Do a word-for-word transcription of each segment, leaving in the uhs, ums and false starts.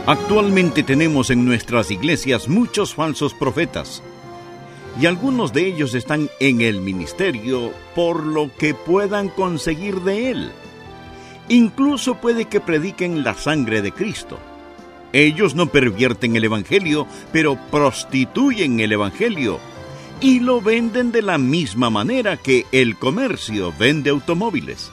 Actualmente tenemos en nuestras iglesias muchos falsos profetas, y algunos de ellos están en el ministerio por lo que puedan conseguir de él. Incluso puede que prediquen la sangre de Cristo. Ellos no pervierten el evangelio, pero prostituyen el evangelio, y lo venden de la misma manera que el comercio vende automóviles.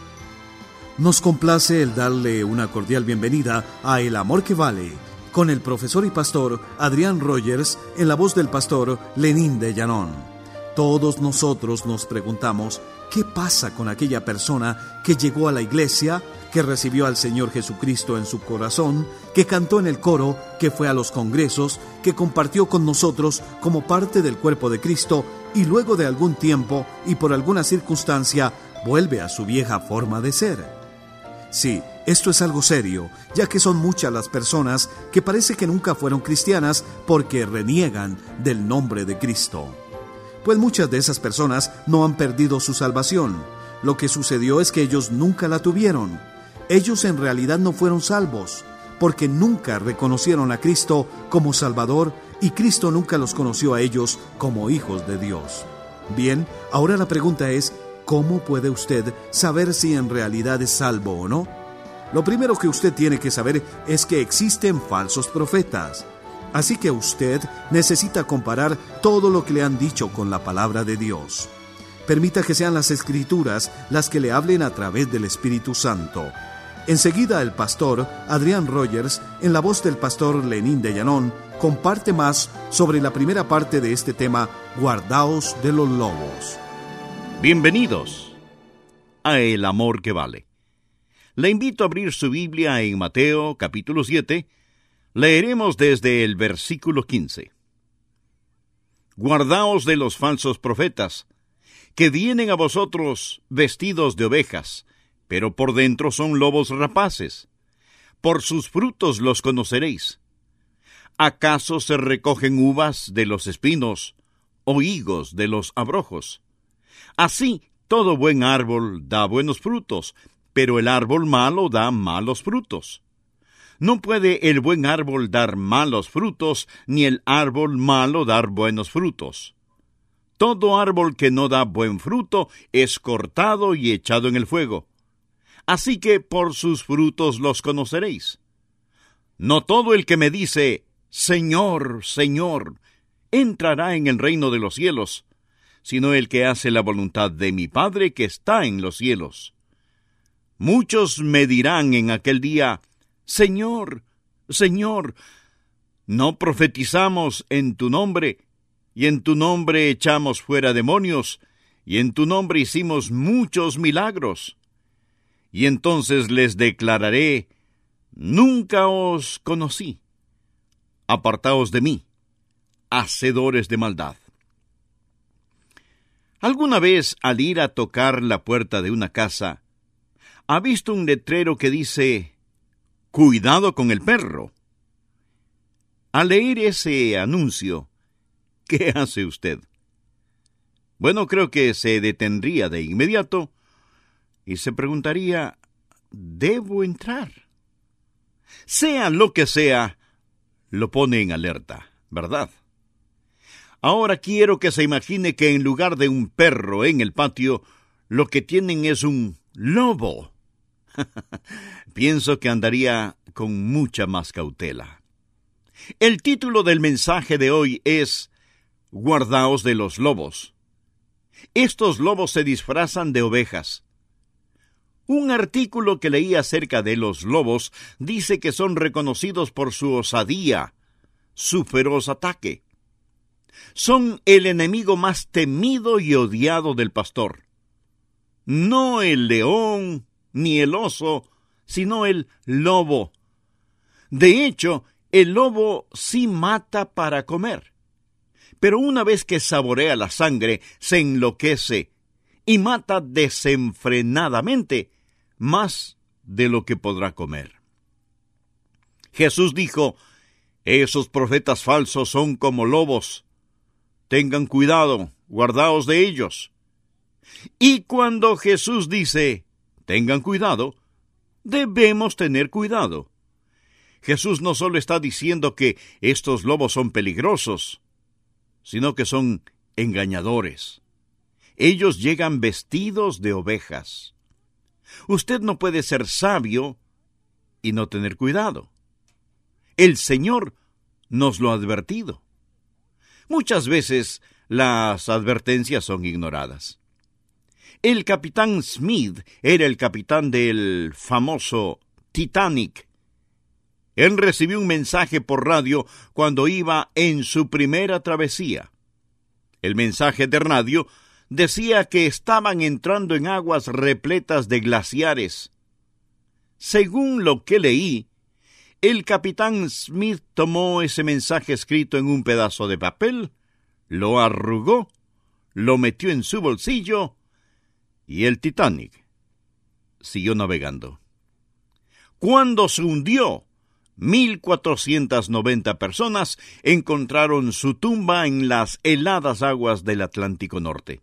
Nos complace el darle una cordial bienvenida a El Amor que Vale, con el profesor y pastor Adrián Rogers en la voz del pastor Lenín de Llanón. Todos nosotros nos preguntamos, ¿qué pasa con aquella persona que llegó a la iglesia, que recibió al Señor Jesucristo en su corazón, que cantó en el coro, que fue a los congresos, que compartió con nosotros como parte del cuerpo de Cristo y luego de algún tiempo y por alguna circunstancia vuelve a su vieja forma de ser? Sí, esto es algo serio, ya que son muchas las personas que parece que nunca fueron cristianas porque reniegan del nombre de Cristo. Pues muchas de esas personas no han perdido su salvación. Lo que sucedió es que ellos nunca la tuvieron. Ellos en realidad no fueron salvos, porque nunca reconocieron a Cristo como Salvador y Cristo nunca los conoció a ellos como hijos de Dios. Bien, ahora la pregunta es, ¿cómo puede usted saber si en realidad es salvo o no? Lo primero que usted tiene que saber es que existen falsos profetas. Así que usted necesita comparar todo lo que le han dicho con la palabra de Dios. Permita que sean las Escrituras las que le hablen a través del Espíritu Santo. Enseguida el pastor Adrián Rogers, en la voz del pastor Lenín de Llanón, comparte más sobre la primera parte de este tema, Guardaos de los lobos. Bienvenidos a El Amor que Vale. Le invito a abrir su Biblia en Mateo capítulo siete. Leeremos desde el versículo quince. Guardaos de los falsos profetas, que vienen a vosotros vestidos de ovejas, pero por dentro son lobos rapaces. Por sus frutos los conoceréis. ¿Acaso se recogen uvas de los espinos o higos de los abrojos? Así, todo buen árbol da buenos frutos, pero el árbol malo da malos frutos. No puede el buen árbol dar malos frutos, ni el árbol malo dar buenos frutos. Todo árbol que no da buen fruto es cortado y echado en el fuego. Así que por sus frutos los conoceréis. No todo el que me dice, Señor, Señor, entrará en el reino de los cielos, sino el que hace la voluntad de mi Padre que está en los cielos. Muchos me dirán en aquel día, Señor, Señor, ¿no profetizamos en tu nombre, y en tu nombre echamos fuera demonios, y en tu nombre hicimos muchos milagros? Y entonces les declararé, nunca os conocí. Apartaos de mí, hacedores de maldad. ¿Alguna vez al ir a tocar la puerta de una casa, ha visto un letrero que dice, cuidado con el perro? Al leer ese anuncio, ¿qué hace usted? Bueno, creo que se detendría de inmediato y se preguntaría, ¿debo entrar? Sea lo que sea, lo pone en alerta, ¿verdad? Ahora quiero que se imagine que en lugar de un perro en el patio, lo que tienen es un lobo. Pienso que andaría con mucha más cautela. El título del mensaje de hoy es Guardaos de los lobos. Estos lobos se disfrazan de ovejas. Un artículo que leí acerca de los lobos dice que son reconocidos por su osadía, su feroz ataque. Son el enemigo más temido y odiado del pastor. No el león ni el oso, sino el lobo. De hecho, el lobo sí mata para comer. Pero una vez que saborea la sangre, se enloquece y mata desenfrenadamente, más de lo que podrá comer. Jesús dijo, esos profetas falsos son como lobos. Tengan cuidado, guardaos de ellos. Y cuando Jesús dice, tengan cuidado, debemos tener cuidado. Jesús no solo está diciendo que estos lobos son peligrosos, sino que son engañadores. Ellos llegan vestidos de ovejas. Usted no puede ser sabio y no tener cuidado. El Señor nos lo ha advertido. Muchas veces las advertencias son ignoradas. El capitán Smith era el capitán del famoso Titanic. Él recibió un mensaje por radio cuando iba en su primera travesía. El mensaje de radio decía que estaban entrando en aguas repletas de glaciares. Según lo que leí, el capitán Smith tomó ese mensaje escrito en un pedazo de papel, lo arrugó, lo metió en su bolsillo y el Titanic siguió navegando. Cuando se hundió, mil cuatrocientas noventa personas encontraron su tumba en las heladas aguas del Atlántico Norte.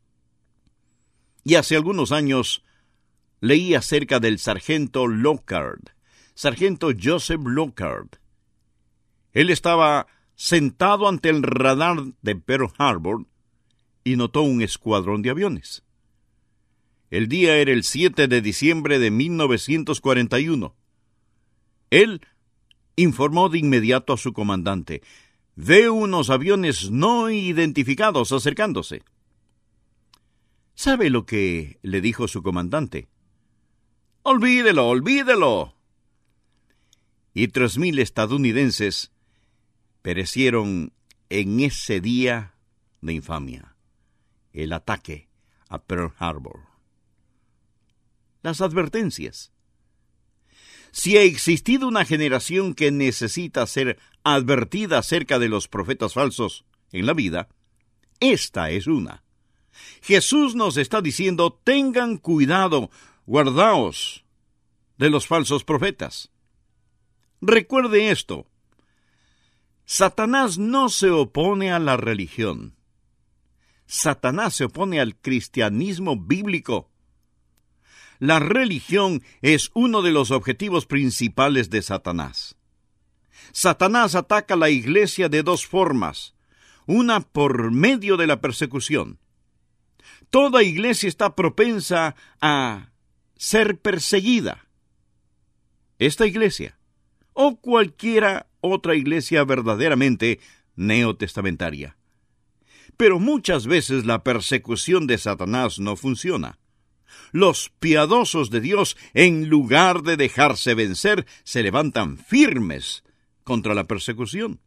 Y hace algunos años leí acerca del sargento Lockhart, sargento Joseph Lockhart. Él estaba sentado ante el radar de Pearl Harbor y notó un escuadrón de aviones. El día era el siete de diciembre de mil novecientos cuarenta y uno. Él informó de inmediato a su comandante: «Veo unos aviones no identificados acercándose». ¿Sabe lo que le dijo su comandante? «Olvídelo, olvídelo». Y tres mil estadounidenses perecieron en ese día de infamia, el ataque a Pearl Harbor. Las advertencias. Si ha existido una generación que necesita ser advertida acerca de los profetas falsos en la vida, esta es una. Jesús nos está diciendo: tengan cuidado, guardaos de los falsos profetas. Recuerde esto: Satanás no se opone a la religión. Satanás se opone al cristianismo bíblico. La religión es uno de los objetivos principales de Satanás. Satanás ataca a la iglesia de dos formas: una por medio de la persecución. Toda iglesia está propensa a ser perseguida. Esta iglesia, o cualquiera otra iglesia verdaderamente neotestamentaria. Pero muchas veces la persecución de Satanás no funciona. Los piadosos de Dios, en lugar de dejarse vencer, se levantan firmes contra la persecución.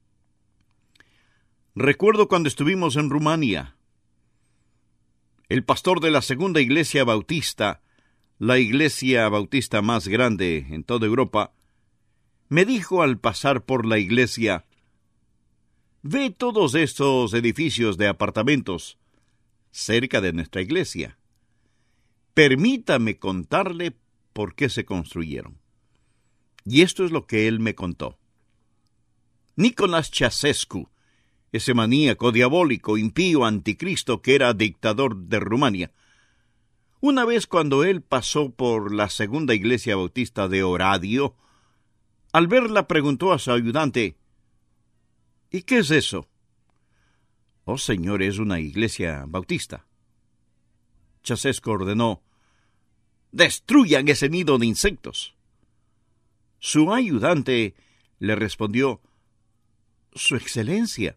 Recuerdo cuando estuvimos en Rumania. El pastor de la segunda iglesia bautista, la iglesia bautista más grande en toda Europa, me dijo al pasar por la iglesia: «Ve todos estos edificios de apartamentos cerca de nuestra iglesia. Permítame contarle por qué se construyeron». Y esto es lo que él me contó. Nicolás Ceausescu, ese maníaco diabólico, impío, anticristo que era dictador de Rumania, una vez cuando él pasó por la segunda iglesia bautista de Oradea, al verla preguntó a su ayudante: «¿Y qué es eso?». «Oh, señor, es una iglesia bautista». Ceausescu ordenó: «Destruyan ese nido de insectos». Su ayudante le respondió: «Su excelencia,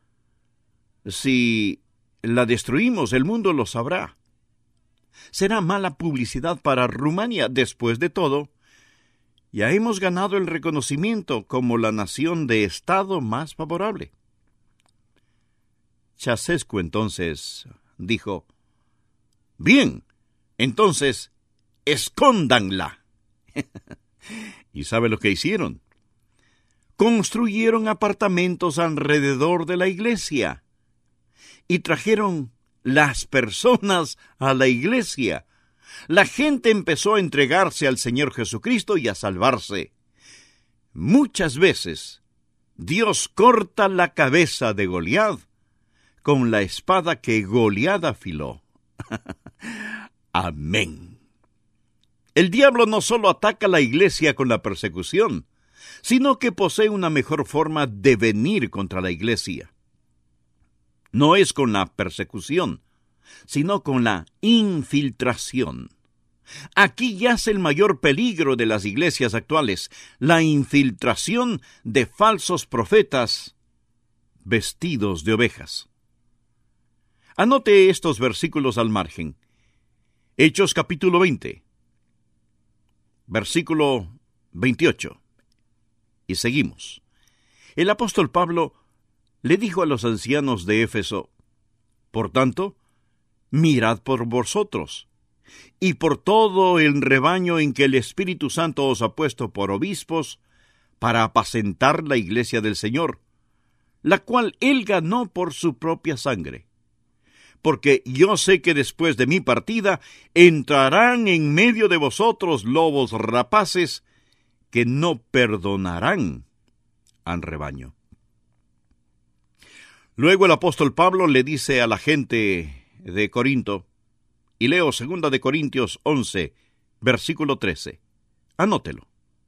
si la destruimos, el mundo lo sabrá. Será mala publicidad para Rumania. Después de todo, ya hemos ganado el reconocimiento como la nación de Estado más favorable». Ceausescu entonces dijo: «Bien, entonces, escóndanla». ¿Y sabe lo que hicieron? Construyeron apartamentos alrededor de la iglesia y trajeron las personas a la iglesia. La gente empezó a entregarse al Señor Jesucristo y a salvarse. Muchas veces Dios corta la cabeza de Goliat con la espada que Goliat afiló. Amén. El diablo no solo ataca a la iglesia con la persecución, sino que posee una mejor forma de venir contra la iglesia. No es con la persecución, sino con la infiltración. Aquí yace el mayor peligro de las iglesias actuales, la infiltración de falsos profetas vestidos de ovejas. Anote estos versículos al margen. Hechos capítulo veinte, versículo veintiocho. Y seguimos. El apóstol Pablo le dijo a los ancianos de Éfeso: por tanto, mirad por vosotros, y por todo el rebaño en que el Espíritu Santo os ha puesto por obispos, para apacentar la iglesia del Señor, la cual él ganó por su propia sangre. Porque yo sé que después de mi partida entrarán en medio de vosotros lobos rapaces, que no perdonarán al rebaño. Luego el apóstol Pablo le dice a la gente de Corinto, y leo segunda de Corintios once, versículo trece. Anótelo.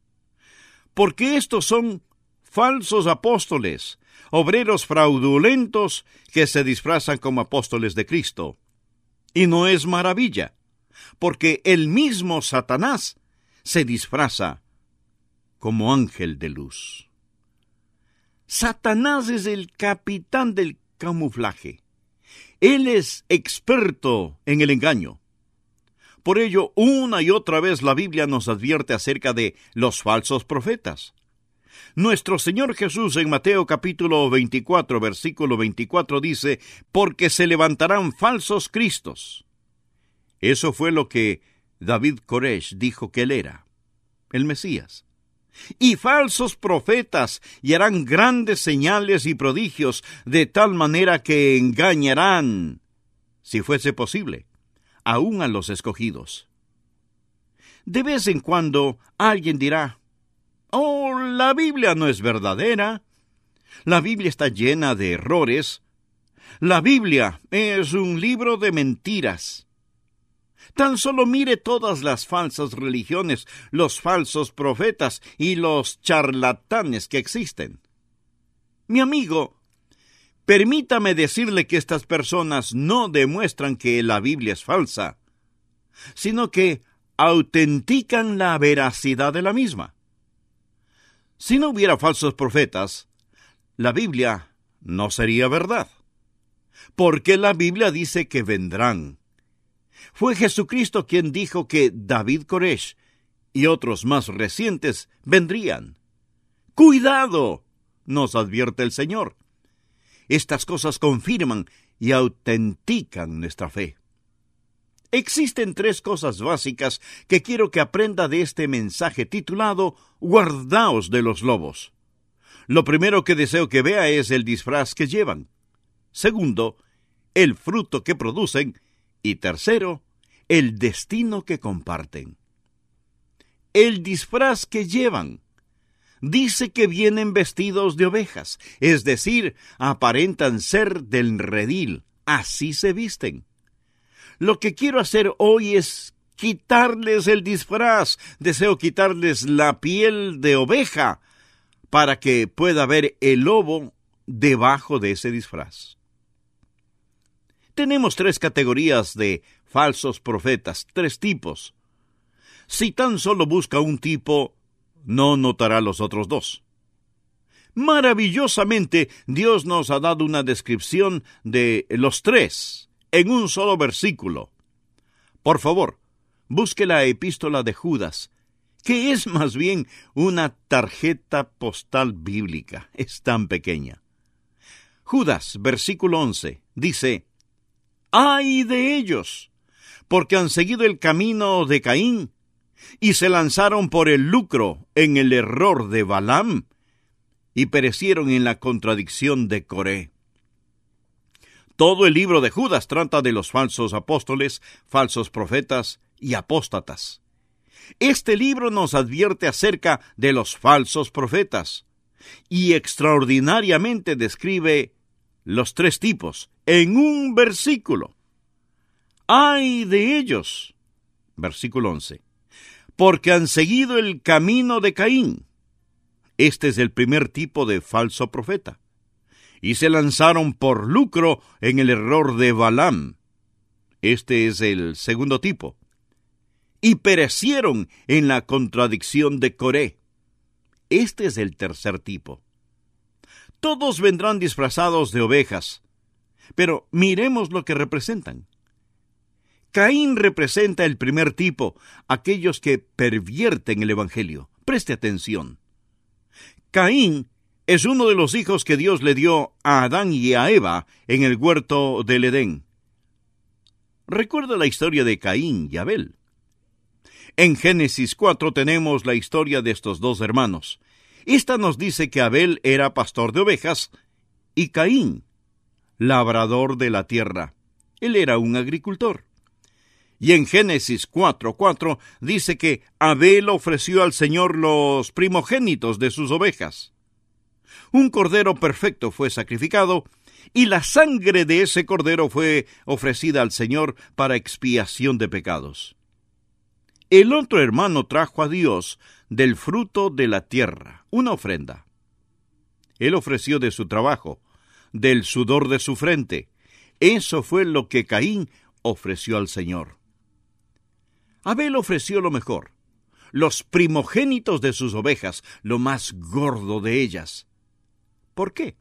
Porque estos son falsos apóstoles, obreros fraudulentos que se disfrazan como apóstoles de Cristo. Y no es maravilla, porque el mismo Satanás se disfraza como ángel de luz. Satanás es el capitán del camuflaje. Él es experto en el engaño. Por ello, una y otra vez la Biblia nos advierte acerca de los falsos profetas. Nuestro Señor Jesús en Mateo capítulo veinticuatro, versículo veinticuatro dice: porque se levantarán falsos cristos. Eso fue lo que David Koresh dijo que él era, el Mesías. Y falsos profetas, y harán grandes señales y prodigios, de tal manera que engañarán, si fuese posible, aún a los escogidos. De vez en cuando alguien dirá: oh, la Biblia no es verdadera. La Biblia está llena de errores. La Biblia es un libro de mentiras. Tan solo mire todas las falsas religiones, los falsos profetas y los charlatanes que existen. Mi amigo, permítame decirle que estas personas no demuestran que la Biblia es falsa, sino que autentican la veracidad de la misma. Si no hubiera falsos profetas, la Biblia no sería verdad, porque la Biblia dice que vendrán. Fue Jesucristo quien dijo que David Koresh y otros más recientes vendrían. ¡Cuidado!, nos advierte el Señor. Estas cosas confirman y autentican nuestra fe. Existen tres cosas básicas que quiero que aprenda de este mensaje titulado Guardaos de los lobos. Lo primero que deseo que vea es el disfraz que llevan. Segundo, el fruto que producen. Y tercero, el destino que comparten. El disfraz que llevan. Dice que vienen vestidos de ovejas, es decir, aparentan ser del redil. Así se visten. Lo que quiero hacer hoy es quitarles el disfraz. Deseo quitarles la piel de oveja para que pueda ver el lobo debajo de ese disfraz. Tenemos tres categorías de falsos profetas, tres tipos. Si tan solo busca un tipo, no notará los otros dos. Maravillosamente, Dios nos ha dado una descripción de los tres en un solo versículo. Por favor, busque la epístola de Judas, que es más bien una tarjeta postal bíblica. Es tan pequeña. Judas, versículo once, dice: ¡ay de ellos! Porque han seguido el camino de Caín, y se lanzaron por el lucro en el error de Balaam, y perecieron en la contradicción de Coré. Todo el libro de Judas trata de los falsos apóstoles, falsos profetas y apóstatas. Este libro nos advierte acerca de los falsos profetas, y extraordinariamente describe los tres tipos en un versículo. ¡ay de ellos! Versículo once. Porque han seguido el camino de Caín. Este es el primer tipo de falso profeta. Y se lanzaron por lucro en el error de Balaam. Este es el segundo tipo. Y perecieron en la contradicción de Coré. Este es el tercer tipo. Todos vendrán disfrazados de ovejas, pero miremos lo que representan. Caín representa el primer tipo, aquellos que pervierten el Evangelio. Preste atención. Caín es uno de los hijos que Dios le dio a Adán y a Eva en el huerto del Edén. Recuerda la historia de Caín y Abel. En Génesis cuatro tenemos la historia de estos dos hermanos. Esta nos dice que Abel era pastor de ovejas y Caín, labrador de la tierra. Él era un agricultor. Y en Génesis cuatro cuatro dice que Abel ofreció al Señor los primogénitos de sus ovejas. Un cordero perfecto fue sacrificado y la sangre de ese cordero fue ofrecida al Señor para expiación de pecados. El otro hermano trajo a Dios del fruto de la tierra, una ofrenda. Él ofreció de su trabajo, del sudor de su frente. Eso fue lo que Caín ofreció al Señor. Abel ofreció lo mejor, los primogénitos de sus ovejas, lo más gordo de ellas. ¿Por qué?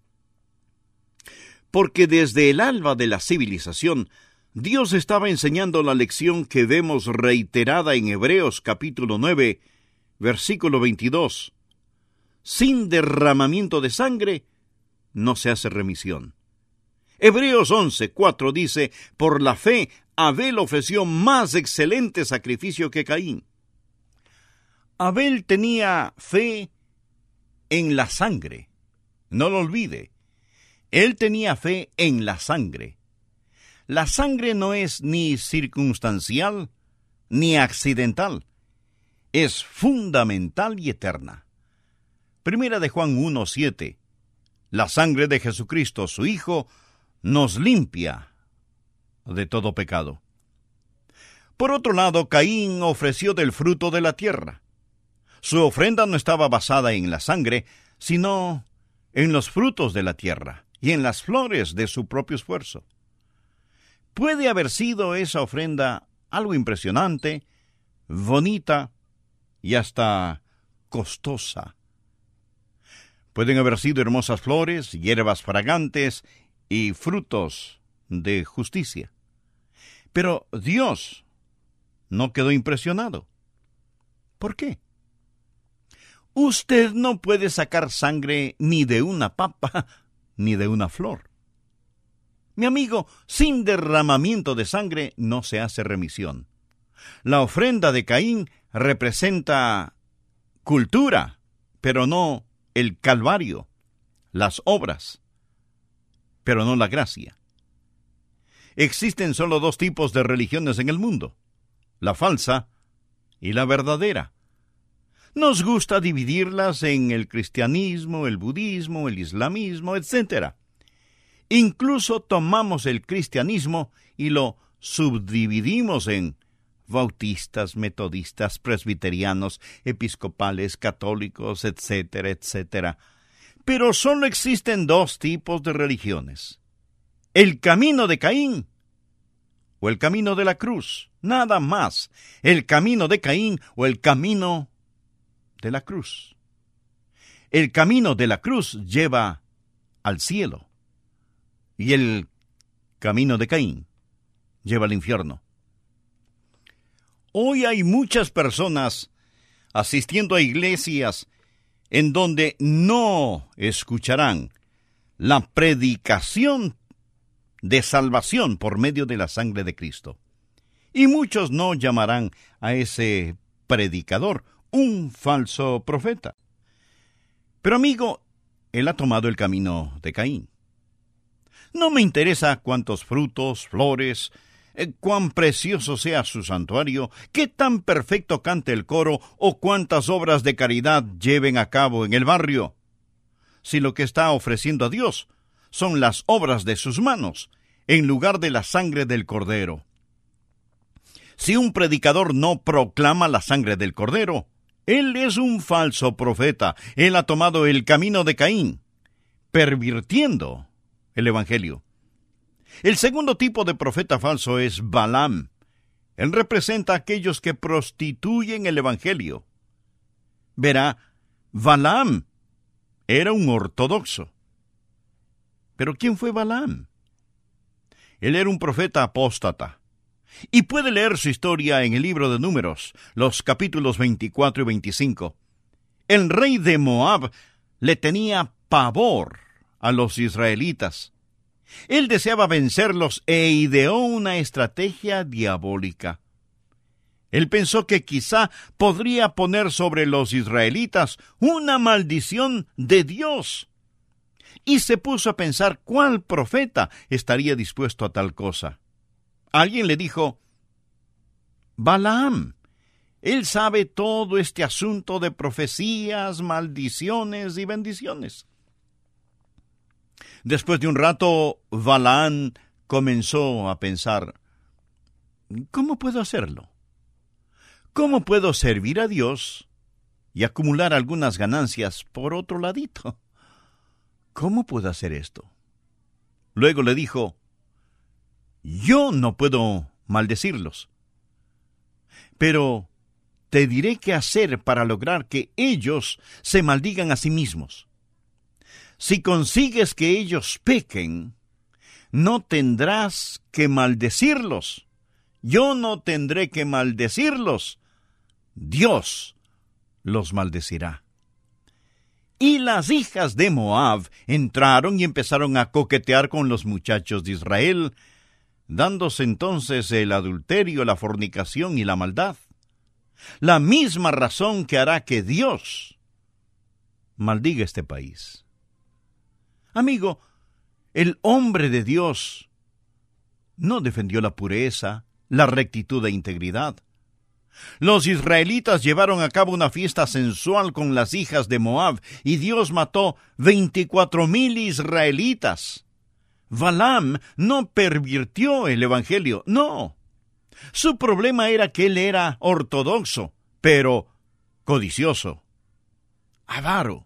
Porque desde el alba de la civilización, Dios estaba enseñando la lección que vemos reiterada en Hebreos capítulo nueve, versículo veintidós. Sin derramamiento de sangre, no se hace remisión. Hebreos once, cuatro dice, por la fe, Abel ofreció más excelente sacrificio que Caín. Abel tenía fe en la sangre. No lo olvide. Él tenía fe en la sangre. La sangre no es ni circunstancial ni accidental. Es fundamental y eterna. Primera de Juan uno, siete. La sangre de Jesucristo, su Hijo, nos limpia de todo pecado. Por otro lado, Caín ofreció del fruto de la tierra. Su ofrenda no estaba basada en la sangre, sino en los frutos de la tierra y en las flores de su propio esfuerzo. Puede haber sido esa ofrenda algo impresionante, bonita y hasta costosa. Pueden haber sido hermosas flores, hierbas fragantes y frutos de justicia. Pero Dios no quedó impresionado. ¿Por qué? Usted no puede sacar sangre ni de una papa ni de una flor. Mi amigo, sin derramamiento de sangre no se hace remisión. La ofrenda de Caín representa cultura, pero no el Calvario, las obras, pero no la gracia. Existen solo dos tipos de religiones en el mundo, la falsa y la verdadera. Nos gusta dividirlas en el cristianismo, el budismo, el islamismo, etcétera. Incluso tomamos el cristianismo y lo subdividimos en bautistas, metodistas, presbiterianos, episcopales, católicos, etcétera, etcétera. Pero solo existen dos tipos de religiones: el camino de Caín o el camino de la cruz. Nada más. El camino de Caín o el camino de la cruz. El camino de la cruz lleva al cielo y el camino de Caín lleva al infierno. Hoy hay muchas personas asistiendo a iglesias en donde no escucharán la predicación de salvación por medio de la sangre de Cristo. Y muchos no llamarán a ese predicador un falso profeta. Pero amigo, él ha tomado el camino de Caín. No me interesa cuántos frutos, flores, eh, cuán precioso sea su santuario, qué tan perfecto cante el coro o cuántas obras de caridad lleven a cabo en el barrio. Si lo que está ofreciendo a Dios son las obras de sus manos, en lugar de la sangre del Cordero. Si un predicador no proclama la sangre del Cordero, Él es un falso profeta. Él ha tomado el camino de Caín, pervirtiendo el Evangelio. El segundo tipo de profeta falso es Balaam. Él representa a aquellos que prostituyen el Evangelio. Verá, Balaam era un ortodoxo. ¿Pero quién fue Balaam? Él era un profeta apóstata. Y puede leer su historia en el libro de Números, los capítulos veinticuatro y veinticinco. El rey de Moab le tenía pavor a los israelitas. Él deseaba vencerlos e ideó una estrategia diabólica. Él pensó que quizá podría poner sobre los israelitas una maldición de Dios. Y se puso a pensar cuál profeta estaría dispuesto a tal cosa. Alguien le dijo: Balaam. Él sabe todo este asunto de profecías, maldiciones y bendiciones. Después de un rato, Balaam comenzó a pensar: ¿cómo puedo hacerlo? ¿Cómo puedo servir a Dios y acumular algunas ganancias por otro ladito? ¿Cómo puedo hacer esto? Luego le dijo: yo no puedo maldecirlos, pero te diré qué hacer para lograr que ellos se maldigan a sí mismos. Si consigues que ellos pequen, no tendrás que maldecirlos. Yo no tendré que maldecirlos. Dios los maldecirá. Y las hijas de Moab entraron y empezaron a coquetear con los muchachos de Israel, dándose entonces el adulterio, la fornicación y la maldad. La misma razón que hará que Dios maldiga este país. Amigo, el hombre de Dios no defendió la pureza, la rectitud e integridad. Los israelitas llevaron a cabo una fiesta sensual con las hijas de Moab, y Dios mató veinticuatro mil israelitas. Balaam no pervirtió el Evangelio, no. Su problema era que él era ortodoxo, pero codicioso, avaro.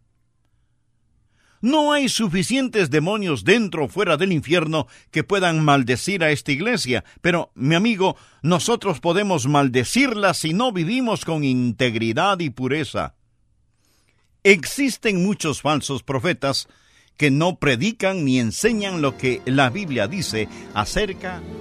No hay suficientes demonios dentro o fuera del infierno que puedan maldecir a esta iglesia, pero, mi amigo, nosotros podemos maldecirla si no vivimos con integridad y pureza. Existen muchos falsos profetas que no predican ni enseñan lo que la Biblia dice acerca